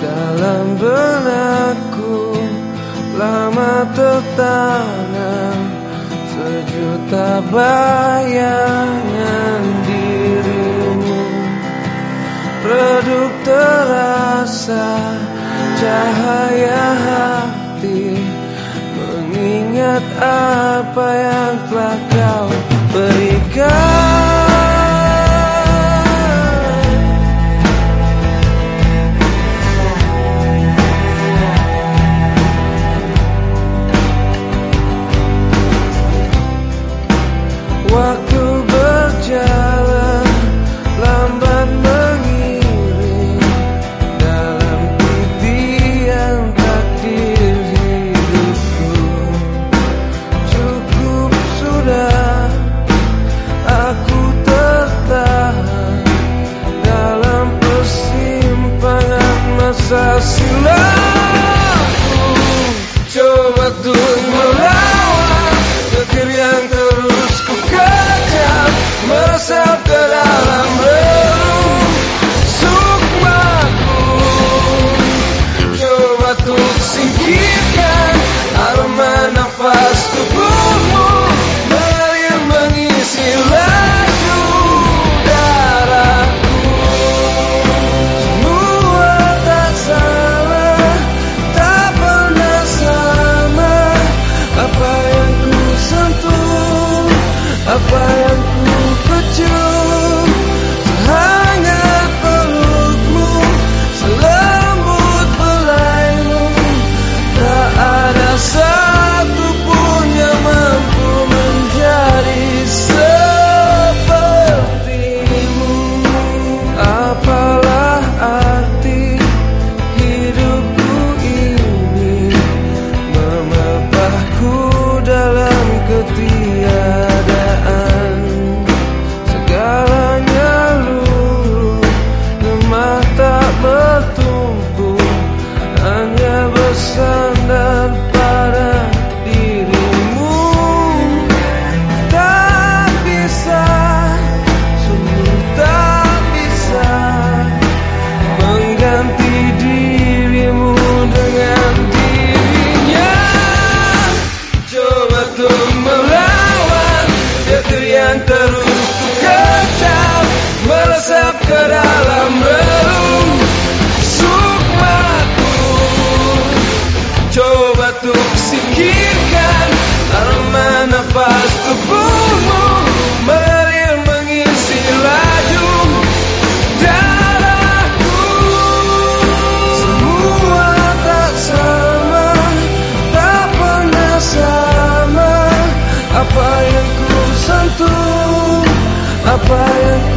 Dalam benakku lama tertanam sejuta bayangan dirimu. Redup terasa cahaya hati, mengingat apa yang telah kau berikan. Waktu berjalan lambat mengiring dalam titian takdir hidupku. Cukup sudah aku tertahan dalam persimpangan masa silamku. Coba untuk melawan getir yang terus ku kejam, meresap ke dalam relung sukmaku. Coba untuk singkirkan aroma nafas tubuhmu, mengalir mengisi laju darahku. Semua tak salah, tak pernah sama. Apa yang ku sentuh, apa yang ku pecut, sehangat pelukmu, selembut belaimu. Tak ada satu pun yang mampu menjadi sepertimu. Apalah arti hidupku ini, memepahku dalam ketiadaan. Segalanya luluh, lemah tak bertumpu, hanya bersandar pada dirimu. Tak bisa, sungguh tak bisa mengganti dirimu dengan dirinya. Coba untuk melawan getir yang terus ku kecam, meresap ke dalam relung sukmaku. Coba untuk singkirkan aroma nafas tubuhmu, mengalir mengisi laju darahku. Semua tak sama, tak pernah sama. Apa yang ku sentuh, apa yang